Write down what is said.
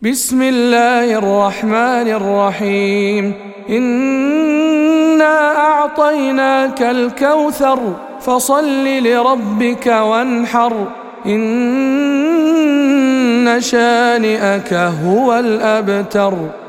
بسم الله الرحمن الرحيم إنا أعطيناك الكوثر فصل لربك وانحر إن شانئك هو الأبتر.